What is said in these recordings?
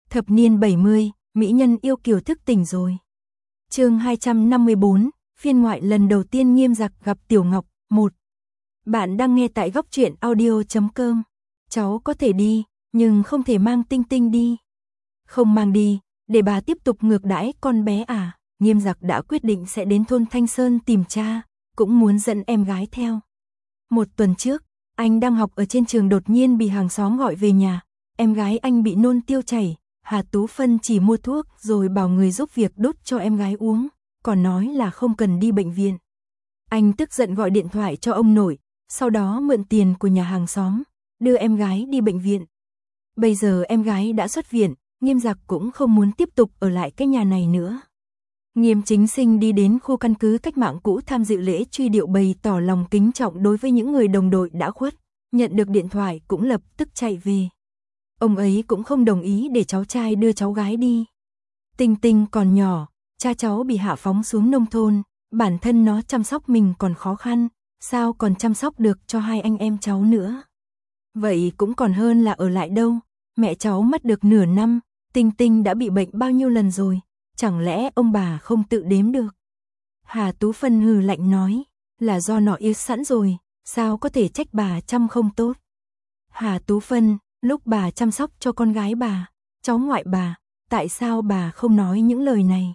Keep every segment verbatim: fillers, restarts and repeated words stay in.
Thập niên bảy mươi, mỹ nhân yêu kiều thức tỉnh rồi. Chương hai trăm năm mươi bốn, phiên ngoại lần đầu tiên Nghiêm Giặc gặp Tiểu Ngọc, một. Bạn đang nghe tại góc truyện audio chấm com. Cháu có thể đi, nhưng không thể mang Tinh Tinh đi. Không mang đi, để bà tiếp tục ngược đãi con bé à? Nghiêm Giặc đã quyết định sẽ đến thôn Thanh Sơn tìm cha, cũng muốn dẫn em gái theo. Một tuần trước, anh đang học ở trên trường đột nhiên bị hàng xóm gọi về nhà. Em gái anh bị nôn tiêu chảy, Hà Tú Phân chỉ mua thuốc rồi bảo người giúp việc đốt cho em gái uống, còn nói là không cần đi bệnh viện. Anh tức giận gọi điện thoại cho ông nội, sau đó mượn tiền của nhà hàng xóm, đưa em gái đi bệnh viện. Bây giờ em gái đã xuất viện, Nghiêm Giặc cũng không muốn tiếp tục ở lại cái nhà này nữa. Nghiêm Chính Sinh đi đến khu căn cứ cách mạng cũ tham dự lễ truy điệu, bày tỏ lòng kính trọng đối với những người đồng đội đã khuất, nhận được điện thoại cũng lập tức chạy về. Ông ấy cũng không đồng ý để cháu trai đưa cháu gái đi. Tinh Tinh còn nhỏ, cha cháu bị hạ phóng xuống nông thôn, bản thân nó chăm sóc mình còn khó khăn, sao còn chăm sóc được cho hai anh em cháu nữa. Vậy cũng còn hơn là ở lại đâu, mẹ cháu mất được nửa năm, Tinh Tinh đã bị bệnh bao nhiêu lần rồi, chẳng lẽ ông bà không tự đếm được. Hà Tú Phân hừ lạnh nói, là do nó yêu sẵn rồi, sao có thể trách bà chăm không tốt. Hà Tú Phân, lúc bà chăm sóc cho con gái bà, cháu ngoại bà, tại sao bà không nói những lời này?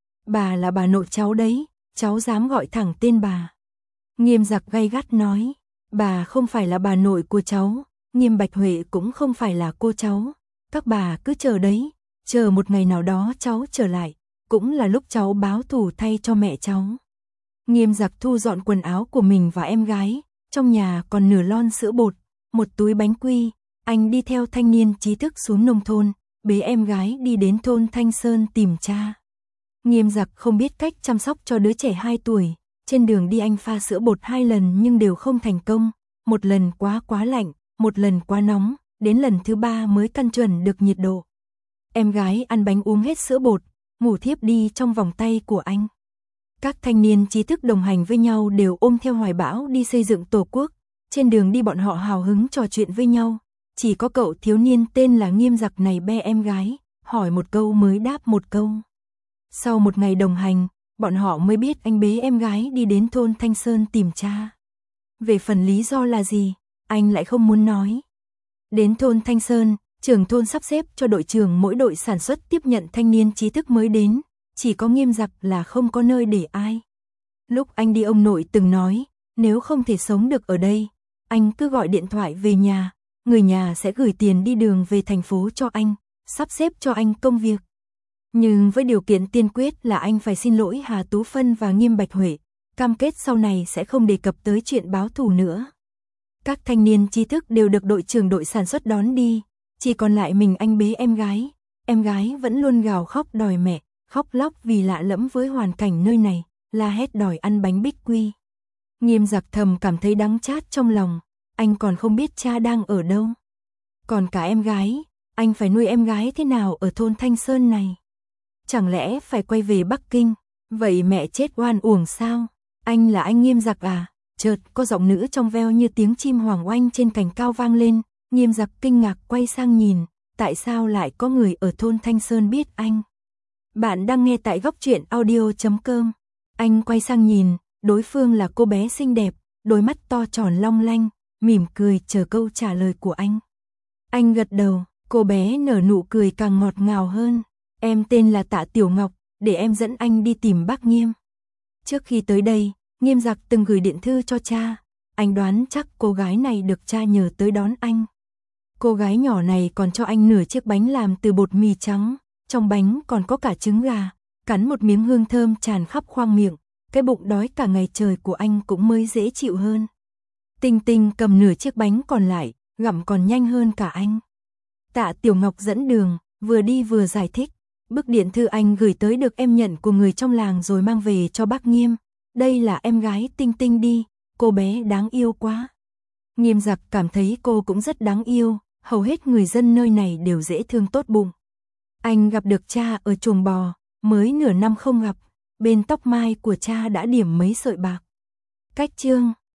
Bà là bà nội cháu đấy, cháu dám gọi thẳng tên bà. Nghiêm Giặc gay gắt nói, bà không phải là bà nội của cháu, Nghiêm Bạch Huệ cũng không phải là cô cháu, các bà cứ chờ đấy, chờ một ngày nào đó cháu trở lại, cũng là lúc cháu báo thù thay cho mẹ cháu. Nghiêm Giặc thu dọn quần áo của mình và em gái, trong nhà còn nửa lon sữa bột, một túi bánh quy. Anh đi theo thanh niên trí thức xuống nông thôn, bế em gái đi đến thôn Thanh Sơn tìm cha. Nghiêm Giặc không biết cách chăm sóc cho đứa trẻ hai tuổi, trên đường đi anh pha sữa bột hai lần nhưng đều không thành công, một lần quá quá lạnh, một lần quá nóng, đến lần thứ ba mới căn chuẩn được nhiệt độ. Em gái ăn bánh uống hết sữa bột, ngủ thiếp đi trong vòng tay của anh. Các thanh niên trí thức đồng hành với nhau đều ôm theo hoài bão đi xây dựng Tổ quốc, trên đường đi bọn họ hào hứng trò chuyện với nhau. Chỉ có cậu thiếu niên tên là Nghiêm Giặc này be em gái, hỏi một câu mới đáp một câu. Sau một ngày đồng hành, bọn họ mới biết anh bế em gái đi đến thôn Thanh Sơn tìm cha. Về phần lý do là gì, anh lại không muốn nói. Đến thôn Thanh Sơn, trưởng thôn sắp xếp cho đội trưởng mỗi đội sản xuất tiếp nhận thanh niên trí thức mới đến, chỉ có Nghiêm Giặc là không có nơi để ai. Lúc anh đi ông nội từng nói, nếu không thể sống được ở đây, anh cứ gọi điện thoại về nhà. Người nhà sẽ gửi tiền đi đường về thành phố cho anh, sắp xếp cho anh công việc. Nhưng với điều kiện tiên quyết là anh phải xin lỗi Hà Tú Phân và Nghiêm Bạch Huệ, cam kết sau này sẽ không đề cập tới chuyện báo thù nữa. Các thanh niên trí thức đều được đội trưởng đội sản xuất đón đi, chỉ còn lại mình anh bế em gái. Em gái vẫn luôn gào khóc đòi mẹ, khóc lóc vì lạ lẫm với hoàn cảnh nơi này, la hét đòi ăn bánh bích quy. Nghiêm Giặc thầm cảm thấy đắng chát trong lòng. Anh còn không biết cha đang ở đâu. Còn cả em gái, anh phải nuôi em gái thế nào ở thôn Thanh Sơn này? Chẳng lẽ phải quay về Bắc Kinh? Vậy mẹ chết oan uổng sao? Anh là anh Nghiêm Giặc à? Chợt có giọng nữ trong veo như tiếng chim hoàng oanh trên cành cao vang lên. Nghiêm Giặc kinh ngạc quay sang nhìn, tại sao lại có người ở thôn Thanh Sơn biết anh? Bạn đang nghe tại góc truyện audio chấm com. Anh quay sang nhìn, đối phương là cô bé xinh đẹp, đôi mắt to tròn long lanh, mỉm cười chờ câu trả lời của anh. Anh gật đầu, cô bé nở nụ cười càng ngọt ngào hơn. Em tên là Tạ Tiểu Ngọc, để em dẫn anh đi tìm bác Nghiêm. Trước khi tới đây, Nghiêm Giặc từng gửi điện thư cho cha. Anh đoán chắc cô gái này được cha nhờ tới đón anh. Cô gái nhỏ này còn cho anh nửa chiếc bánh làm từ bột mì trắng, trong bánh còn có cả trứng gà. Cắn một miếng hương thơm tràn khắp khoang miệng, cái bụng đói cả ngày trời của anh cũng mới dễ chịu hơn. Tinh Tinh cầm nửa chiếc bánh còn lại, gặm còn nhanh hơn cả anh. Tạ Tiểu Ngọc dẫn đường, vừa đi vừa giải thích. Bức điện thư anh gửi tới được em nhận của người trong làng rồi mang về cho bác Nghiêm. Đây là em gái Tinh Tinh đi, cô bé đáng yêu quá. Nghiêm Giặc cảm thấy cô cũng rất đáng yêu, hầu hết người dân nơi này đều dễ thương tốt bụng. Anh gặp được cha ở chuồng bò, mới nửa năm không gặp, bên tóc mai của cha đã điểm mấy sợi bạc. Cách chương